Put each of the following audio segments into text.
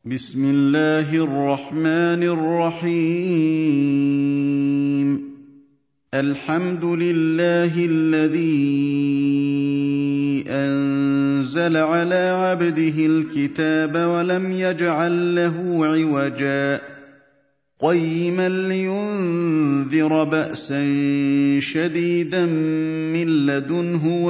بسم الله الرحمن الرحيم. الحمد لله الذي أنزل على عبده الكتاب ولم يجعل له عوجا قيما لينذر بأسا شديدا من لدنه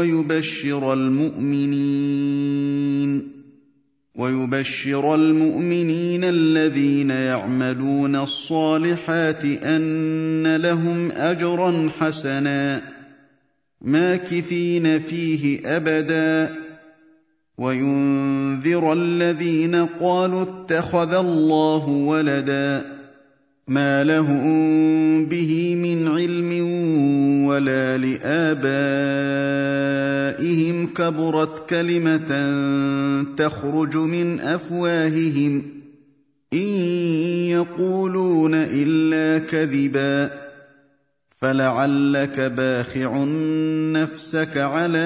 ويبشر المؤمنين الذين يعملون الصالحات أن لهم أجرا حسنا ماكثين فيه أبدا وينذر الذين قالوا اتخذ الله ولدا ما لهم به من علم ولا لآبائهم كبرت كلمة تخرج من أفواههم إن يقولون إلا كذبا فلعلك باخع نفسك على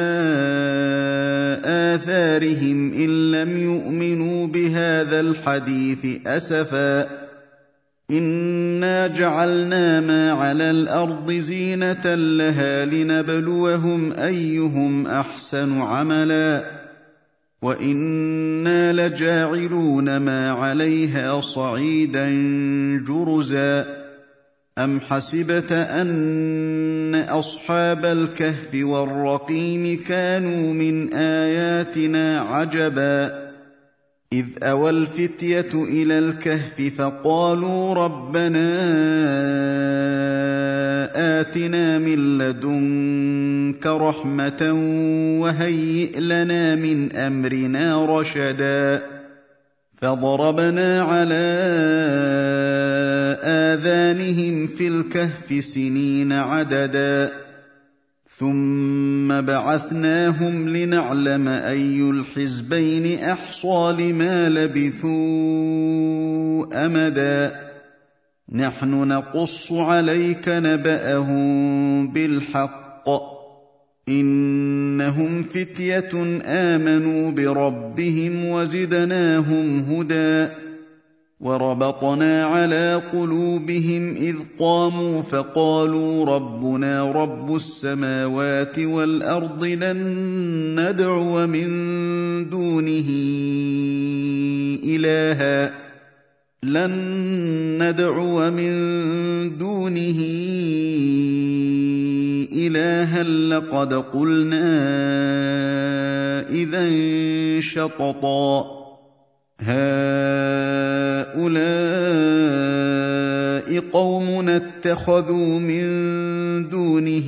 آثارهم إن لم يؤمنوا بهذا الحديث أسفا إنا جعلنا ما على الأرض زينة لها لنبلوهم أيهم أحسن عملا وإنا لجاعلون ما عليها صعيدا جرزا أم حسبت أن أصحاب الكهف والرقيم كانوا من آياتنا عجبا إذ أوى الفتية إلى الكهف فقالوا ربنا آتنا من لدنك رحمة وهيئ لنا من أمرنا رشدا فضربنا على آذانهم في الكهف سنين عددا ثم بعثناهم لنعلم أي الحزبين أحصى لما لبثوا أمدا نحن نقص عليك نبأهم بالحق إنهم فتية آمنوا بربهم وزدناهم هدى وربطنا على قلوبهم إذ قاموا فقالوا ربنا رب السماوات والأرض لن ندعو من دونه إلها لقد قلنا إذا شططا هؤلاء قومنا اتخذوا من دونه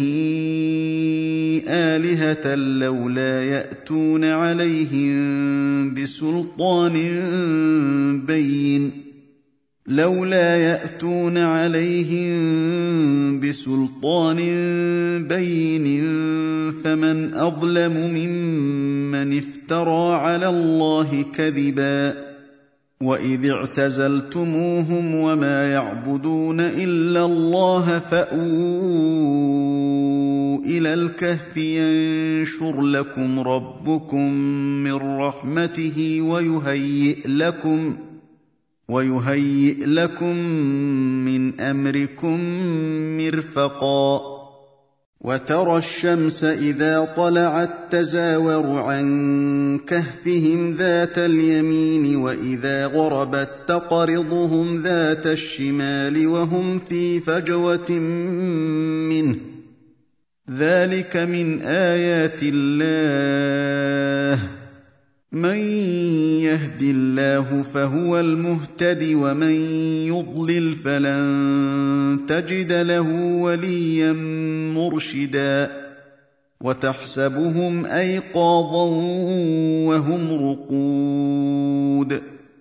آلهة لولا يأتون عليهم بسلطان بين فمن أظلم ممن افترى على الله كذبا وإذ اعتزلتموهم وما يعبدون إلا الله فأووا إلى الكهف ينشر لكم ربكم من رحمته ويهيئ لكم من أمركم مرفقا وترى الشمس إذا طلعت تزاور عن كهفهم ذات اليمين وإذا غربت تقرضهم ذات الشمال وهم في فجوة منه ذلك من آيات الله من يهد الله فهو المهتد ومن يضلل فلن تجد له وليا مرشدا وتحسبهم أيقاظا وهم رقود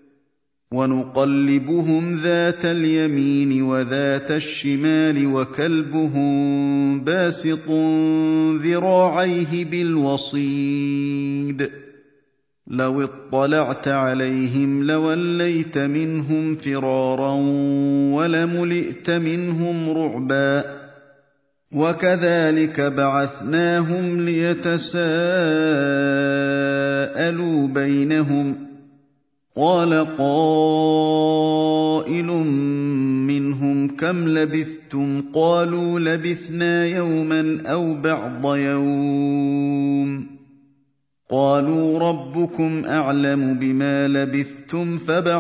ونقلبهم ذات اليمين وذات الشمال وكلبهم باسط ذراعيه بالوصيد لو اطلعت عليهم لوليت منهم فرارا ولملئت منهم رعبا وكذلك بعثناهم ليتساءلوا بينهم قَالَ قَائِلٌ مِّنْهُمْ كَمْ لَبِثْتُمْ ۖ قَالُوا لَبِثْنَا يَوْمًا أَوْ بَعْضَ يَوْمٍ ۚ قَالُوا رَبُّكُمْ أَعْلَمُ بِمَا لَبِثْتُمْ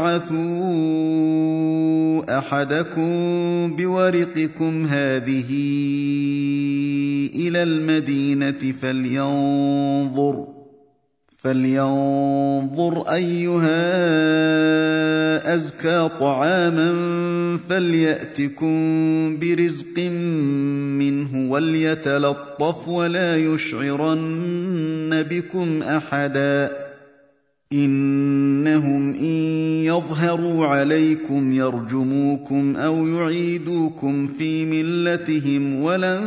فَابْعَثُوا أَحَدَكُم بِوَرِقِكُمْ هَٰذِهِ إِلَى الْمَدِينَةِ فَلْيَنظُرْ أَيُّهَا أَزْكَىٰ طَعَامًا فَلْيَأْتِكُم بِرِزْقٍ مِّنْهُ وَلْيَتَلَطَّفْ وَلَا يُشْعِرَنَّ بِكُمْ أَحَدًا إِنَّهُمْ إِن يَظْهَرُوا عَلَيْكُمْ يَرْجُمُوكُمْ أَوْ يُعِيدُوكُمْ فِي مِلَّتِهِمْ وَلَن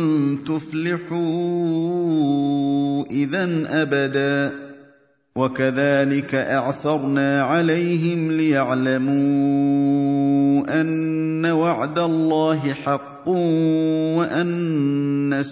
تُفْلِحُوا إِذًا أَبَدًا وَكَذَٰلِكَ أَعْثَرْنَا عَلَيْهِمْ لِيَعْلَمُوا أَنَّ وَعْدَ اللَّهِ حَقٌّ وَأَنَّ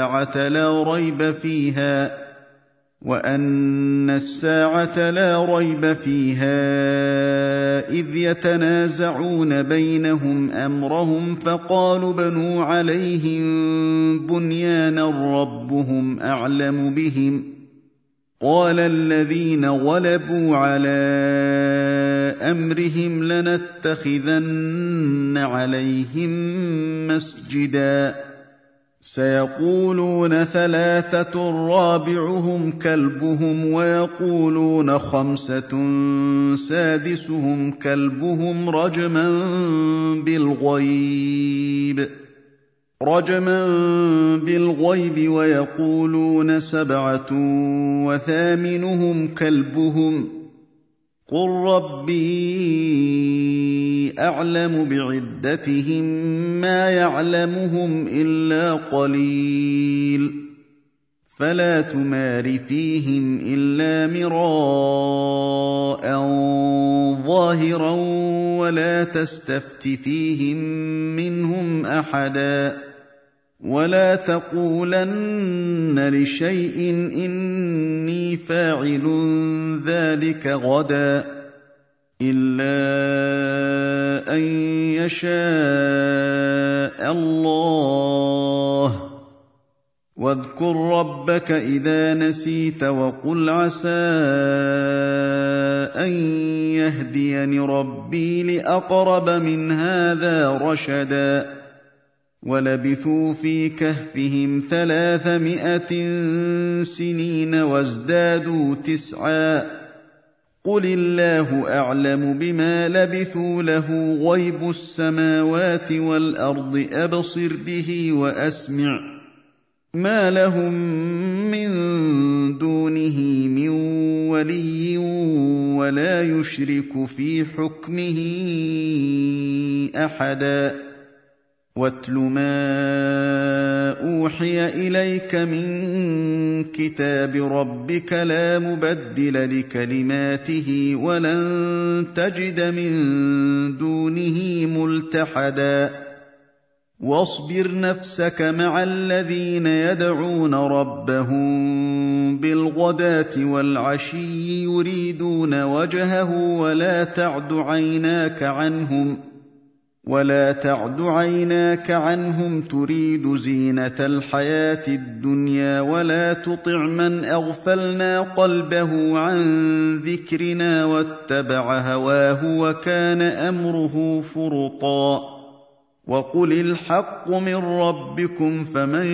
السَّاعَةَ لَا رَيْبَ فِيهَا إِذْ يَتَنَازَعُونَ بَيْنَهُمْ أَمْرَهُمْ فَقَالُوا ابْنُوا عَلَيْهِم بُنْيَانًا رَّبُّهُمْ أَعْلَمُ بِهِمْ ۚ قَالَ الَّذِينَ غَلَبُوا عَلَىٰ أَمْرِهِمْ لَنَتَّخِذَنَّ عَلَيْهِم مَّسْجِدًا سَيَقُولُونَ ثَلَاثَةٌ رَّابِعُهُمْ كَلْبُهُمْ وَيَقُولُونَ خَمْسَةٌ سَادِسُهُمْ كَلْبُهُمْ رَجْمًا بِالْغَيْبِ وَيَقُولُونَ سَبْعَةٌ وَثَامِنُهُمْ كَلْبُهُمْ ۚ قُل رَّبِّي أَعْلَمُ بِعِدَّتِهِم مَّا يَعْلَمُهُمْ إِلَّا قَلِيلٌ فَلَا تُمَارِ فِيهِمْ إِلَّا مِرَاءً ظَاهِرًا وَلَا تَسْتَفْتِ فِيهِم مِّنْهُمْ أَحَدًا وَلَا تَقُولَنَّ لِشَيْءٍ إِنِّي فَاعِلٌ ذَٰلِكَ غَدًا إِلَّا أَن يَشَاءَ اللَّهُ ۚ وَاذْكُر رَّبَّكَ إِذَا نَسِيتَ وَقُلْ عَسَىٰ أَن يَهْدِيَنِ رَبِّي لِأَقْرَبَ مِنْ هَٰذَا رَشَدًا وَلَبِثُوا فِي كَهْفِهِمْ 300 سِنِينَ وَازْدَادُوا تِسْعًا ۚ قُلِ اللَّهُ أَعْلَمُ بِمَا لَبِثُوا لَهُ غَيْبُ السَّمَاوَاتِ وَالْأَرْضِ أَبْصِرْ بِهِ وَأَسْمِعْ ۚ مَا لَهُم مِّن دُونِهِ مِن وَلِيٍّ وَلَا يُشْرِكُ فِي حُكْمِهِ أَحَدًا وَاتْلُ مَا أُوحِيَ إِلَيْكَ مِن كِتَابِ رَبِّكَ ۖ لَا مُبَدِّلَ لِكَلِمَاتِهِ وَلَن تَجِدَ مِن دُونِهِ مُلْتَحَدًا وَاصْبِرْ نَفْسَكَ مَعَ الَّذِينَ يَدْعُونَ رَبَّهُم بِالْغَدَاةِ وَالْعَشِيِّ يُرِيدُونَ وَجْهَهُ وَلَا تَعْدُ عَيْنَاكَ عَنْهُمْ تُرِيدُ زِينَةَ الْحَيَاةِ الدُّنْيَا وَلَا تُطِعْ مَنْ أَغْفَلْنَا قَلْبَهُ عَن ذِكْرِنَا وَاتَّبَعَ هَوَاهُ وَكَانَ أَمْرُهُ فُرُطًا وَقُلِ الْحَقُّ مِن رَّبِّكُمْ فَمَن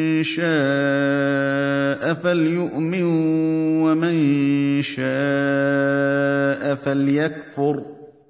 شَاءَ فَلْيُؤْمِن وَمَن شَاءَ فَلْيَكْفُرْ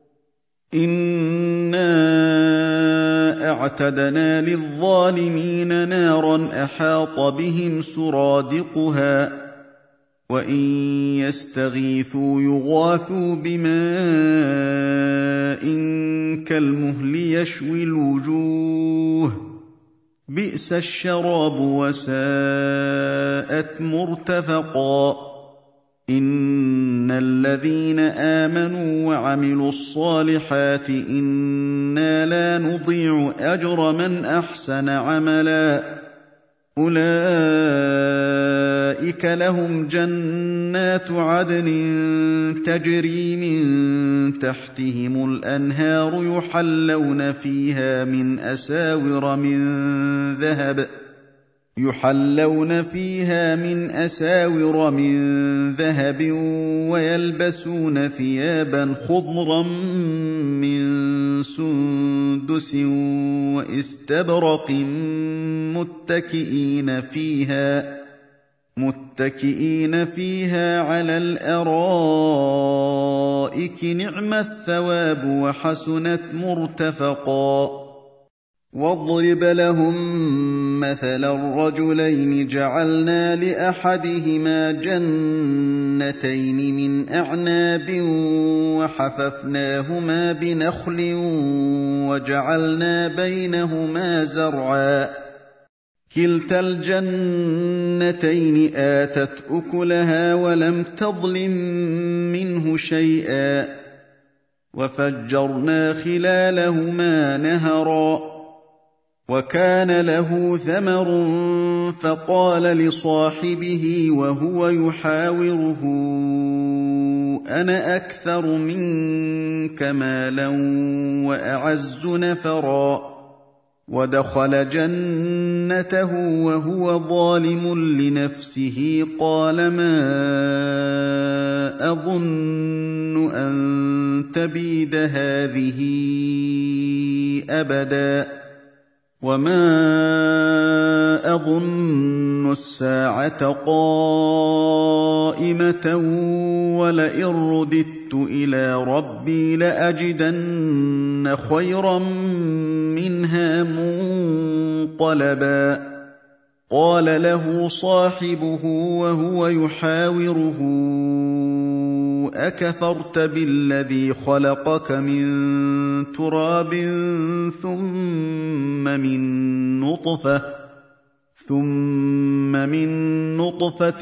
إِنَّا أَعْتَدْنَا لِلظَّالِمِينَ نَارًا أَحَاطَ بِهِمْ سُرَادِقُهَا ۚ وَإِن يَسْتَغِيثُوا يُغَاثُوا بِمَاءٍ كَالْمُهْلِ يَشْوِي الْوُجُوهَ ۚ بِئْسَ الشَّرَابُ وَسَاءَتْ مُرْتَفَقًا إِنَّ الَّذِينَ آمَنُوا وَعَمِلُوا الصَّالِحَاتِ إِنَّا لَا نُضِيعُ أَجْرَ مَنْ أَحْسَنَ عَمَلًا أُولَٰئِكَ أُولَٰئِكَ لَهُمْ جَنَّاتُ عَدْنٍ تَجْرِي مِن تَحْتِهِمُ الْأَنْهَارُ يُحَلَّوْنَ فِيهَا مِنْ أَسَاوِرَ مِن ذَهَبٍ وَيَلْبَسُونَ ثِيَابًا خُضْرًا مِّن سُندُسٍ وَإِسْتَبْرَقٍ مُّتَّكِئِينَ فِيهَا عَلَى الْأَرَائِكِ ۚ نِعْمَ الثَّوَابُ وَحَسُنَتْ مُرْتَفَقًا وَاضْرِبْ لَهُم مَّثَلًا رَّجُلَيْنِ جَعَلْنَا لِأَحَدِهِمَا جَنَّتَيْنِ مِنْ أَعْنَابٍ وَحَفَفْنَاهُمَا بِنَخْلٍ وَجَعَلْنَا بَيْنَهُمَا زَرْعًا كِلْتَا الْجَنَّتَيْنِ آتَتْ أُكُلَهَا وَلَمْ تَظْلِم مِّنْهُ شَيْئًا ۚ وَفَجَّرْنَا خِلَالَهُمَا نَهَرًا وَكَانَ لَهُ ثَمَرٌ فَقَالَ لِصَاحِبِهِ وَهُوَ يُحَاوِرُهُ أَنَا أَكْثَرُ مِنكَ مَالًا وَأَعَزُّ نَفَرًا وَدَخَلَ جَنَّتَهُ وَهُوَ ظَالِمٌ لِّنَفْسِهِ قَالَ مَا أَظُنُّ أَن تَبِيدَ هَٰذِهِ أَبَدًا وَمَا أَظُنُّ السَّاعَةَ قَائِمَةً وَلَئِن رُّدِدتُّ إِلَىٰ رَبِّي لَأَجِدَنَّ خَيْرًا مِّنْهَا مُنقَلَبًا قَالَ لَهُ صَاحِبُهُ وَهُوَ يُحَاوِرُهُ أَكَفَرْتَ بِالَّذِي خَلَقَكَ مِن تُرَابٍ ثُمَّ مِن نُّطْفَةٍ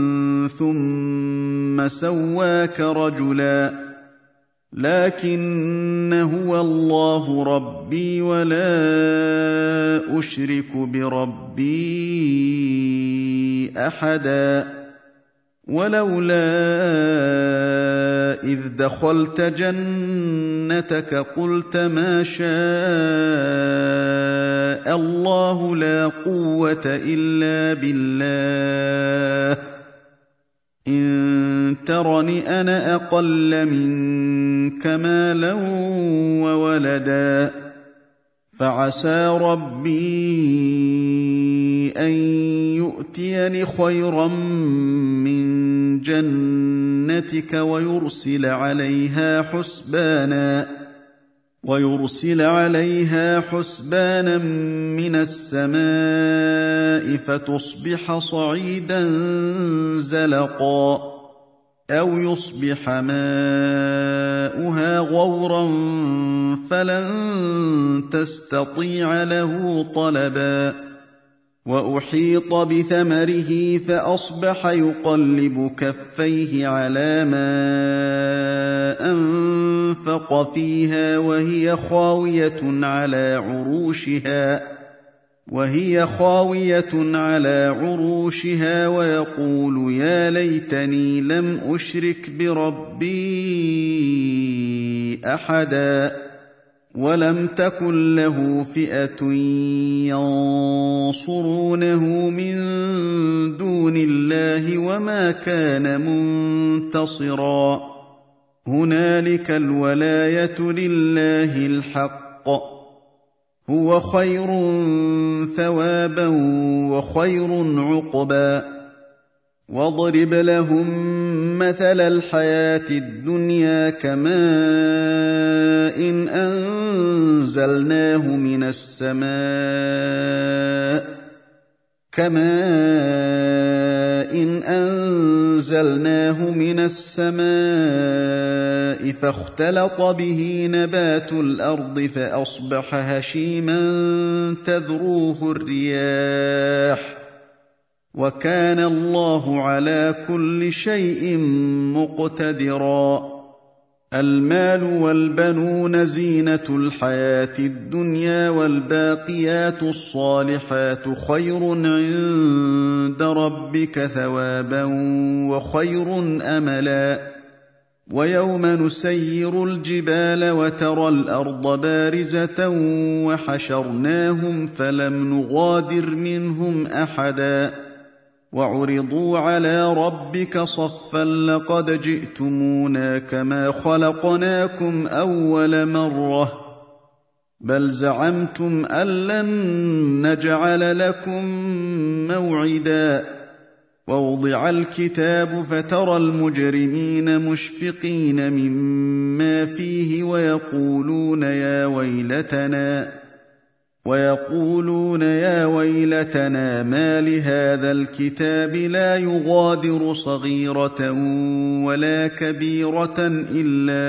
ثُمَّ سَوَّاكَ رَجُلًا لَّٰكِنَّ هُوَ اللَّهُ رَبِّي وَلَا أُشْرِكُ بِرَبِّي أَحَدًا وَلَوْلَا إِذْ دَخَلْتَ جَنَّتَكَ قُلْتَ مَا شَاءَ اللَّهُ لَا قُوَّةَ إِلَّا بِاللَّهِ إِن تَرَنِ أَنَا أَقَلَّ مِنكَ مَالًا وَوَلَدًا فَعَسَىٰ رَبِّي أَن يُؤْتِيَنِ خَيْرًا مِّن جَنَّتِكَ وَيُرْسِلَ عَلَيْهَا حُسْبَانًا مِّنَ السَّمَاءِ فَتُصْبِحَ صَعِيدًا زَلَقًا أَوْ يُصْبِحَ مَاؤُهَا غَوْرًا فَلَن تَسْتَطِيعَ لَهُ طَلَبًا وَأُحِيطَ بِثَمَرِهِ فَأَصْبَحَ يُقَلِّبُ كَفَّيْهِ عَلَىٰ مَا أَنفَقَ فِيهَا وَهِيَ خَاوِيَةٌ عَلَىٰ عُرُوشِهَا وَيَقُولُ يَا لَيْتَنِي لَمْ أُشْرِكْ بِرَبِّي أَحَدًا وَلَمْ تَكُن لَّهُ فِئَةٌ يَنصُرُونَهُ مِن دُونِ اللَّهِ وَمَا كَانَ مُنتَصِرًا هُنَالِكَ الْوَلَايَةُ لِلَّهِ الْحَقِّ هُوَ خَيْرٌ ثَوَابًا وَخَيْرٌ عُقْبًا وَاضْرِبْ لَهُم مَّثَلَ الْحَيَاةِ الدُّنْيَا كَمَاءٍ أَنزَلْنَاهُ مِنَ السَّمَاءِ فَاخْتَلَطَ بِهِ نَبَاتُ الْأَرْضِ فَأَصْبَحَ هَشِيمًا تَذْرُوهُ الرِّيَاحُ ۗ وَكَانَ اللَّهُ عَلَىٰ كُلِّ شَيْءٍ مُّقْتَدِرًا المال والبنون زينة الحياة الدنيا والباقيات الصالحات خير عند ربك ثوابا وخير أملا ويوم نسير الجبال وترى الأرض بارزة وحشرناهم فلم نغادر منهم أحدا وعرضوا على ربك صفا لقد جئتمونا كما خلقناكم أول مرة بل زعمتم أن لن نجعل لكم موعدا ووضع الكتاب فترى المجرمين مشفقين مما فيه ويقولون يا ويلتنا ما لهذا الكتاب لا يغادر صغيرة ولا كبيرة إلا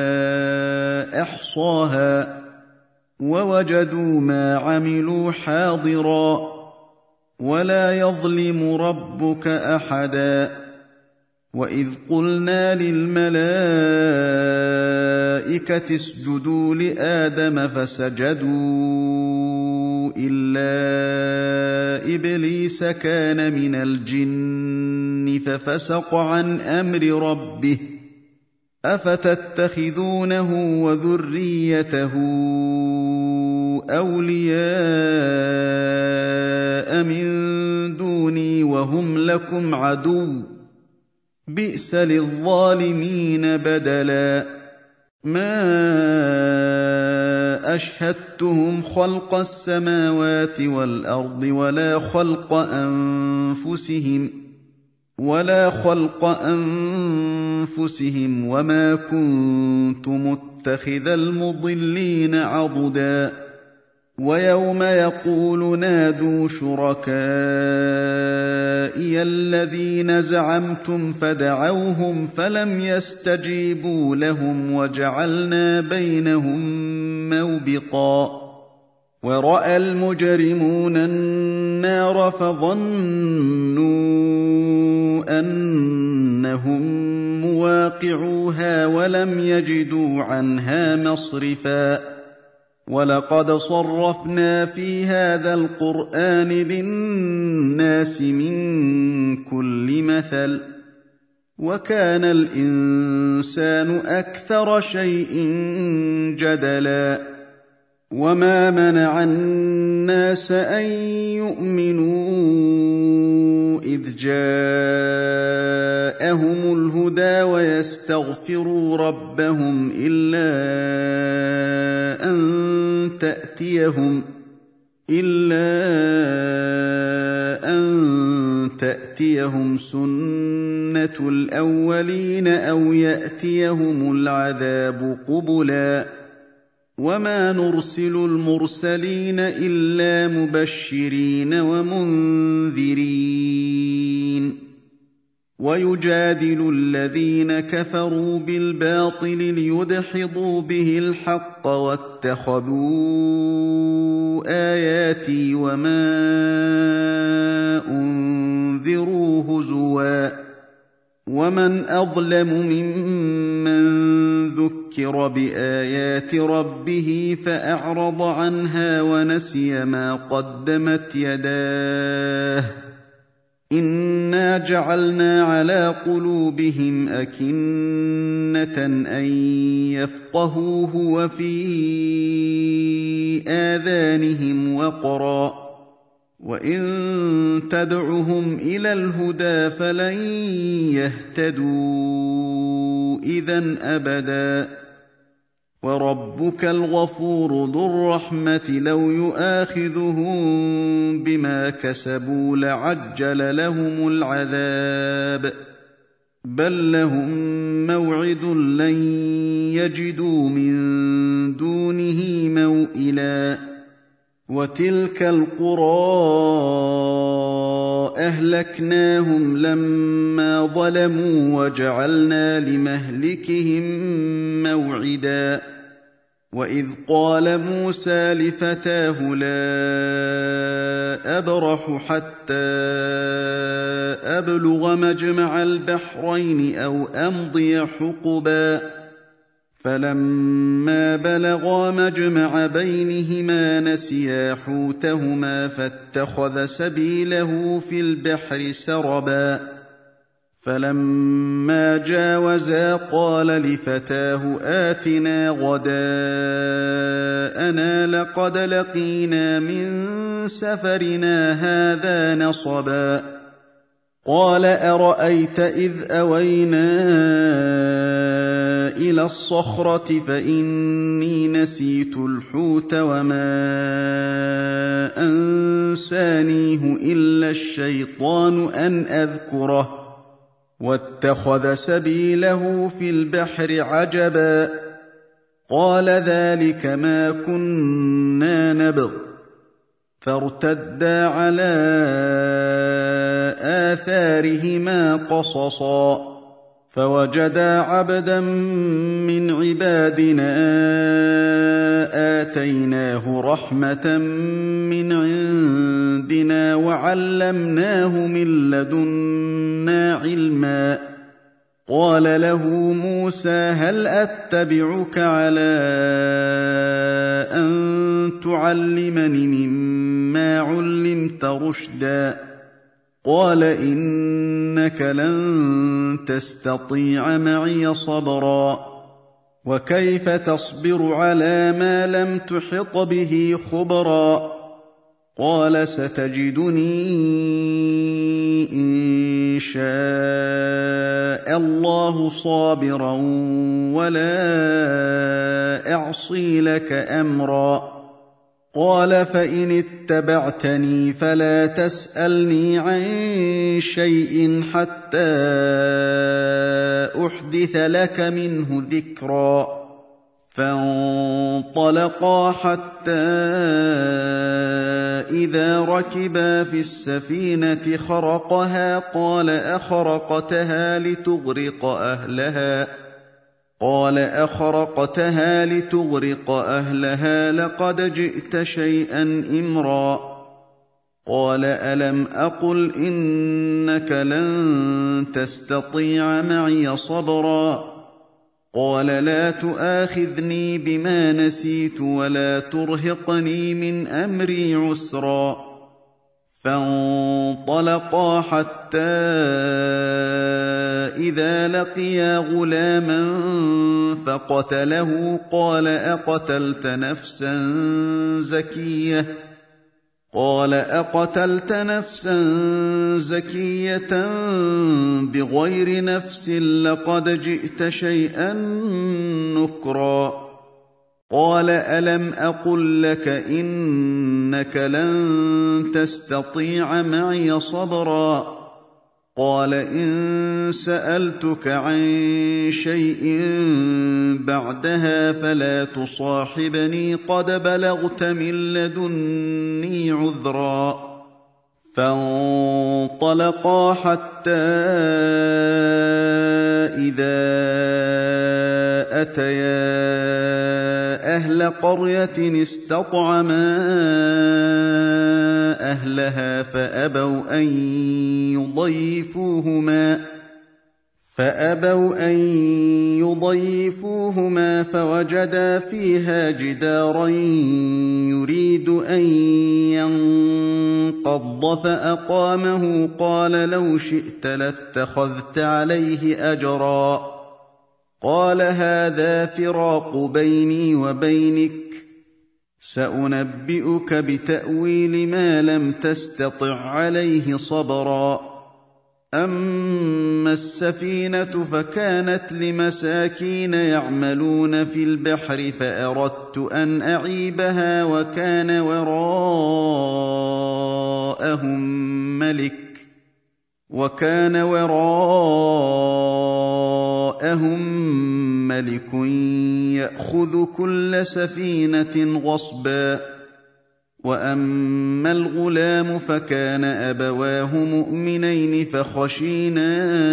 أحصاها ووجدوا ما عملوا حاضرا ولا يظلم ربك أحدا وإذ قلنا للملائكة اسجدوا لآدم فسجدوا إلا إبليس كان من الجن ففسق عن أمر ربه أفتتخذونه وذريته أولياء من دوني وهم لكم عدو بئس للظالمين بدلا ما أشهدتهم خلق السماوات والأرض ولا خلق أنفسهم وما كنت متخذ المضلين عضدا ويوم يقول نادوا شركائي الذين زعمتم فدعوهم فلم يستجيبوا لهم وجعلنا بينهم موبقا ورأى المجرمون النار فظنوا أنهم مواقعوها ولم يجدوا عنها مصرفا ولقد صرفنا في هذا القرآن للناس من كل مثل وكان الإنسان أكثر شيء جدلا وما منع الناس أن يؤمنوا إذ جاءهم الهدى ويستغفروا ربهم إلا أن تأتيهم سنة الأولين أو يأتيهم العذاب قبلا وما نرسل المرسلين إلا مبشرين ومنذرين ويجادل الذين كفروا بالباطل ليدحضوا به الحق واتخذوا آياتي وما أنذروا هزوا ومن أظلم ممن ذكر بآيات ربه فأعرض عنها ونسي ما قدمت يداه إنا جعلنا على قلوبهم أكنة أن يفقهوه وفي آذانهم وقرا وإن تدعهم إلى الهدى فلن يهتدوا إذن أبدا وربك الغفور ذو الرحمة لو يؤاخذهم بما كسبوا لعجل لهم العذاب بل لهم موعد لن يجدوا من دونه موئلا وتلك القرى أهلكناهم لما ظلموا وجعلنا لمهلكهم موعدا وإذ قال موسى لفتاه لا أبرح حتى أبلغ مجمع البحرين أو أمضي حقبا فَلَمَّا بَلَغَا مَجْمَعَ بَيْنِهِمَا نَسِيَا حُوتَهُمَا فَاتَّخَذَ سَبِيلَهُ فِي الْبَحْرِ سَرَبًا فَلَمَّا جَاوَزَا قَالَ لِفَتَاهُ آتِنَا غَدَاءَنَا لَقَدْ لَقِينَا مِن سَفَرِنَا هَٰذَا نَصَبًا قَالَ أَرَأَيْتَ إِذْ أَوَيْنَا إِلَى الصَّخْرَةِ فَإِنِّي نَسِيتُ الْحُوتَ وَمَا أَنسَانِيهُ إِلَّا الشَّيْطَانُ أَنْ أَذْكُرَهُ وَاتَّخَذَ سَبِيلَهُ فِي الْبَحْرِ عَجَبًا قَالَ ذَٰلِكَ مَا كُنَّا نَبْغِ فَارْتَدَّا عَلَىٰ آثَارِهِمَا قَصَصًا فَوَجَدَا عَبْدًا مِّنْ عِبَادِنَا آتَيْنَاهُ رَحْمَةً مِّنْ عِندِنَا وَعَلَّمْنَاهُ مِن لَّدُنَّا عِلْمًا قَالَ لَهُ مُوسَىٰ هَلْ أَتَّبِعُكَ عَلَىٰ أَن تُعَلِّمَنِ مِمَّا عُلِّمْتَ رُشْدًا قَالَ إِنَّكَ لَن تَسْتَطِيعَ مَعِيَ صَبْرًا وَكَيْفَ تَصْبِرُ عَلَىٰ مَا لَمْ تُحِطْ بِهِ خُبْرًا قَالَ سَتَجِدُنِي إِن شَاءَ اللَّهُ صَابِرًا وَلَا أَعْصِي لَكَ أَمْرًا قَالَ فَإِنِ اتَّبَعْتَنِي فَلَا تَسْأَلْنِي عَن شَيْءٍ حَتَّىٰ أُحْدِثَ لَكَ مِنْهُ ذِكْرًا فَانطَلَقَا حَتَّىٰ إِذَا رَكِبَا فِي السَّفِينَةِ خَرَقَهَا قَالَ أَخَرَقْتَهَا لِتُغْرِقَ أَهْلَهَا لَقَدْ جِئْتَ شَيْئًا إِمْرًا قَالَ أَلَمْ أَقُلْ إِنَّكَ لَن تَسْتَطِيعَ مَعِيَ صَبْرًا قَالَ لَا تُؤَاخِذْنِي بِمَا نَسِيتُ وَلَا تُرْهِقْنِي مِنْ أَمْرِي عُسْرًا فَانطَلَقَا حَتَّىٰ إِذَا لَقِيَا غُلَامًا فَقَتَلَهُ قَالَ أَقَتَلْتَ نَفْسًا زَكِيَّةً بِغَيْرِ نَفْسٍ لَّقَدْ جِئْتَ شَيْئًا نُّكْرًا قَالَ أَلَمْ أَقُل لَّكَ إِنَّكَ لَن تَسْتَطِيعَ مَعِيَ صَبْرًا قَالَ إِن سَأَلْتُكَ عَن شَيْءٍ بَعْدَهَا فَلَا تُصَاحِبْنِي قَدْ بَلَغْتَ مِن لَّدُنِّي عُذْرًا فَانطَلَقَا حَتَّىٰ إِذَا أَتَيَا أَهْلَ قَرْيَةٍ اسْتَطْعَمَا أَهْلَهَا فَأَبَوْا أَن يُضَيِّفُوهُمَا فَوَجَدَا فِيهَا جِدَارًا يُرِيدُ أَن يَنقَضَّ فَأَقَامَهُ قَالَ لَوْ شِئْتَ لَاتَّخَذْتَ عَلَيْهِ أَجْرًا قَالَ هَٰذَا فِرَاقُ بَيْنِي وَبَيْنِكَ سَأُنَبِّئُكَ بِتَأْوِيلِ مَا لَمْ تَسْتَطِع عَّلَيْهِ صَبْرًا أَمَّا السَّفِينَةُ فَكَانَتْ لِمَسَاكِينَ يَعْمَلُونَ فِي الْبَحْرِ فَأَرَدتُّ أَنْ أَعِيبَهَا وَكَانَ وَرَاءَهُم مَّلِكٌ يَأْخُذُ كُلَّ سَفِينَةٍ غَصْبًا وَأَمَّا الْغُلَامُ فَكَانَ أَبَوَاهُ مُؤْمِنَيْنِ فَخَشِينَا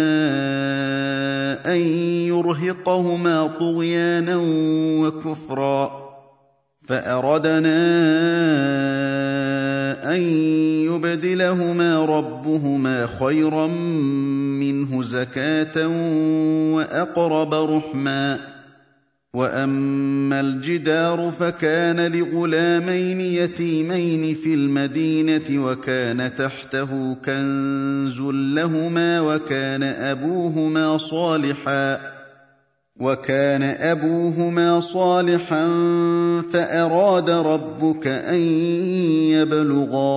أَن يُرْهِقَهُمَا طُغْيَانًا وَكُفْرًا فَأَرَدْنَا أَن يُبْدِلَهُمَا رَبُّهُمَا خَيْرًا مِّنْهُ زَكَاةً وَأَقْرَبَ رُحْمًا وَأَمَّا الْجِدَارُ فَكَانَ لِغُلَامَيْنِ يَتِيمَيْنِ فِي الْمَدِينَةِ وَكَانَ تَحْتَهُ كَنزٌ لَّهُمَا وَكَانَ أَبُوهُمَا صَالِحًا فَأَرَادَ رَبُّكَ أَن يَبْلُغَا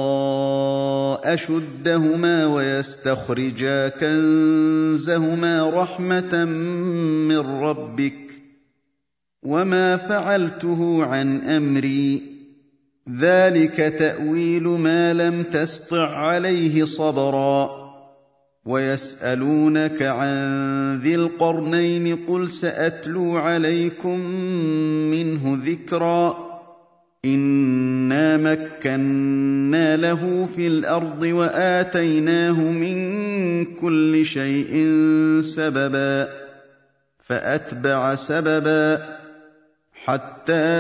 أَشُدَّهُمَا وَيَسْتَخْرِجَا كَنزَهُمَا رَحْمَةً مِّن رَّبِّكَ ۚ وَمَا فَعَلْتُهُ عَنْ أَمْرِي ۚ ذَٰلِكَ تَأْوِيلُ مَا لَمْ تَسْطِع عَّلَيْهِ صَبْرًا وَيَسْأَلُونَكَ عَن ذِي الْقَرْنَيْنِ ۖ قُلْ سَأَتْلُو عَلَيْكُم مِّنْهُ ذِكْرًا إِنَّا مَكَّنَّا لَهُ فِي الْأَرْضِ وَآتَيْنَاهُ مِن كُلِّ شَيْءٍ سَبَبًا فَأَتْبَعَ سَبَبًا حَتَّىٰ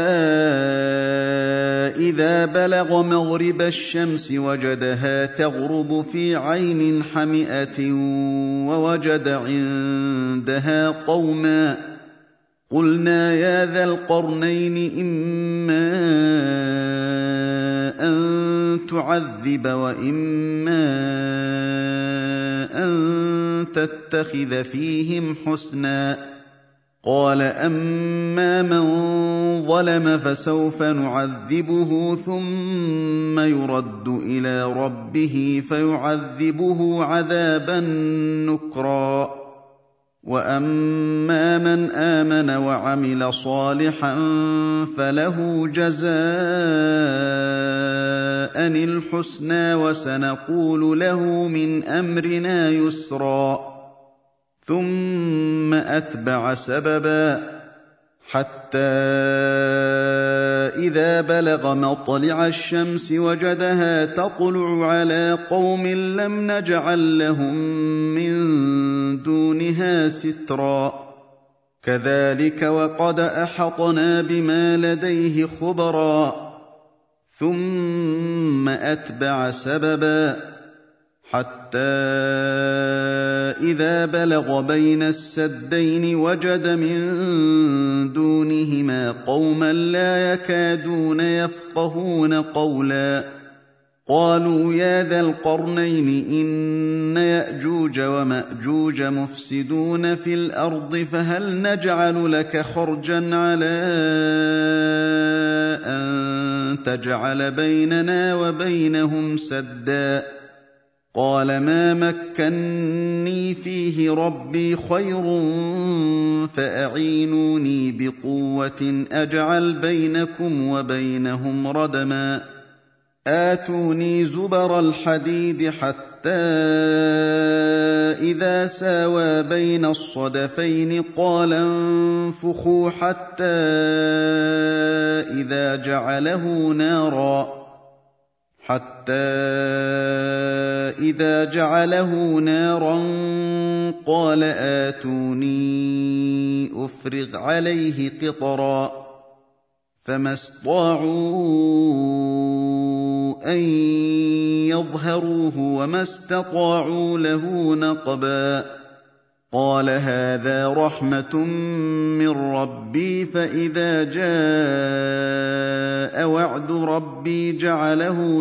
إِذَا بَلَغَ مَغْرِبَ الشَّمْسِ وَجَدَهَا تَغْرُبُ فِي عَيْنٍ حَمِئَةٍ وَوَجَدَ عِندَهَا قَوْمًا قُلْنَا يَا ذَا الْقَرْنَيْنِ إِمَّا أَن تُعَذِّبَ وَإِمَّا أَن تَتَّخِذَ فِيهِمْ حُسْنًا قَالَ أَمَّا مَن ظَلَمَ فَسَوْفَ نُعَذِّبُهُ ثُمَّ يُرَدُّ إِلَىٰ رَبِّهِ فَيُعَذِّبُهُ عَذَابًا نُّكْرًا وَأَمَّا مَنْ آمَنَ وَعَمِلَ صَالِحًا فَلَهُ جَزَاءً الْحُسْنَىٰ وَسَنَقُولُ لَهُ مِنْ أَمْرِنَا يُسْرًا ثُمَّ أَتْبَعَ سَبَبًا حَتَّىٰ إِذَا بَلَغَ مَطْلِعَ الشَّمْسِ وَجَدَهَا تَطْلُعُ عَلَىٰ قَوْمٍ لَّمْ نَجْعَل لَّهُم مِّن دُونِهَا سِتْرًا كَذَٰلِكَ وَقَدْ أَحَطْنَا بِمَا لَدَيْهِ خُبْرًا ثُمَّ أَتْبَعَ سَبَبًا حَتَّىٰ إِذَا بَلَغَ بَيْنَ السَّدَّيْنِ وَجَدَ مِن دُونِهِمَا قَوْمًا لَّا يَكَادُونَ يَفْقَهُونَ قَوْلًا قَالُوا يَا ذَا الْقَرْنَيْنِ إِنَّ يَأْجُوجَ وَمَأْجُوجَ مُفْسِدُونَ فِي الْأَرْضِ فَهَلْ نَجْعَلُ لَكَ خَرْجًا عَلَىٰ أَن تَجْعَلَ بَيْنَنَا وَبَيْنَهُمْ سَدًّا قَالَ مَا مَكَّنِّي فِيهِ رَبِّي خَيْرٌ فَأَعِينُونِي بِقُوَّةٍ أَجْعَلْ بَيْنَكُمْ وَبَيْنَهُمْ رَدْمًا آتُونِي زُبَرَ الْحَدِيدِ حَتَّىٰ إِذَا سَاوَىٰ بَيْنَ الصَّدَفَيْنِ قَالَ انفُخُوا حَتَّىٰ إِذَا جَعَلَهُ نَارًا قَالَ آتُونِي أُفْرِغْ عَلَيْهِ قِطْرًا فَمَا اسْطَاعُوا أَن يَظْهَرُوهُ وَمَا اسْتَطَاعُوا لَهُ نَقْبًا قَالَ هَٰذَا رَحْمَةٌ مِّن رَّبِّي فَإِذَا جَاءَ وَعْدُ رَبِّي جَعَلَهُ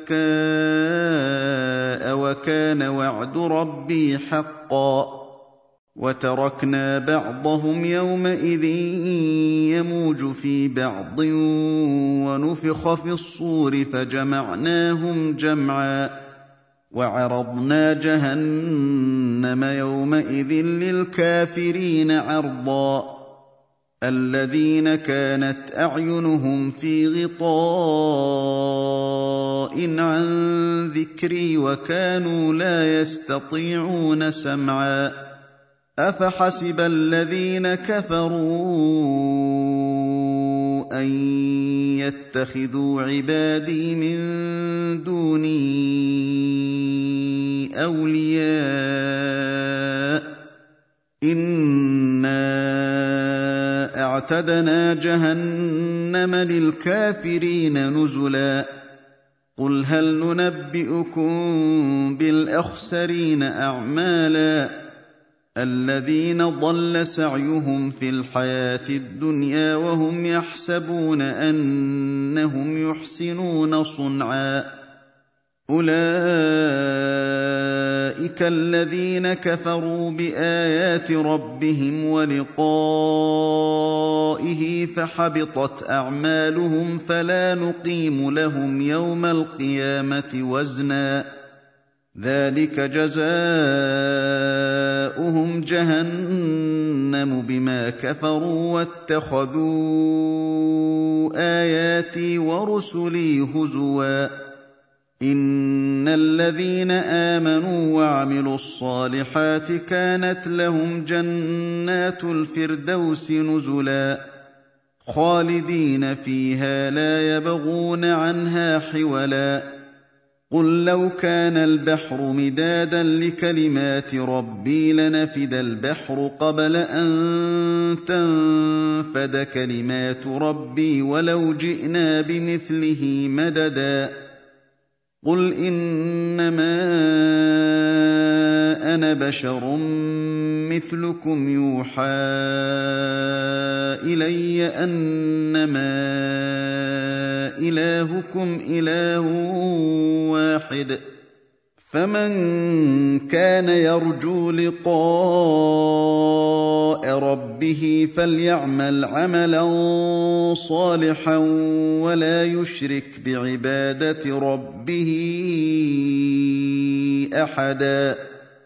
دَكَّاءَ وَكَانَ وَعْدُ رَبِّي حَقًّا وَتَرَكْنَا بَعْضَهُمْ يَوْمَئِذٍ يَمُوجُ فِي بَعْضٍ وَنُفِخَ فِي الصُّورِ فَجَمَعْنَاهُمْ جَمْعًا وَعَرَضْنَا جَهَنَّمَ يَوْمَئِذٍ لِّلْكَافِرِينَ عَرْضًا الَّذِينَ كَانَتْ أَعْيُنُهُمْ فِي غِطَاءٍ عَن ذِكْرِي وَكَانُوا لَا يَسْتَطِيعُونَ سَمْعًا أَفَحَسِبَ الَّذِينَ كَفَرُوا أَن يَتَّخِذُوا عِبَادِي مِن دُونِي أَوْلِيَاءَ إِنَّا أَعْتَدْنَا جَهَنَّمَ لِلْكَافِرِينَ نُزُلًا قُلْ هَلْ نُنَبِّئُكُم بِالْأَخْسَرِينَ أَعْمَالًا الذين ضل سعيهم في الحياة الدنيا وهم يحسبون أنهم يحسنون صنعا أولئك الذين كفروا بآيات ربهم ولقائه فحبطت أعمالهم فلا نقيم لهم يوم القيامة وزنا ذلك جزاؤهم جهنم بما كفروا واتخذوا آياتي ورسلي هزوا إن الذين آمنوا وعملوا الصالحات كانت لهم جنات الفردوس نزلا خالدين فيها لا يبغون عنها حولا قل لو كان البحر مدادا لكلمات ربي لنفد البحر قبل أن تنفد كلمات ربي ولو جئنا بمثله مددا قل إنما أنا بشر مثلكم يوحى إلي أنما إلهكم إله واحد فمن كان يرجو لقاء ربه فليعمل عملا صالحا ولا يشرك بعبادة ربه أحدا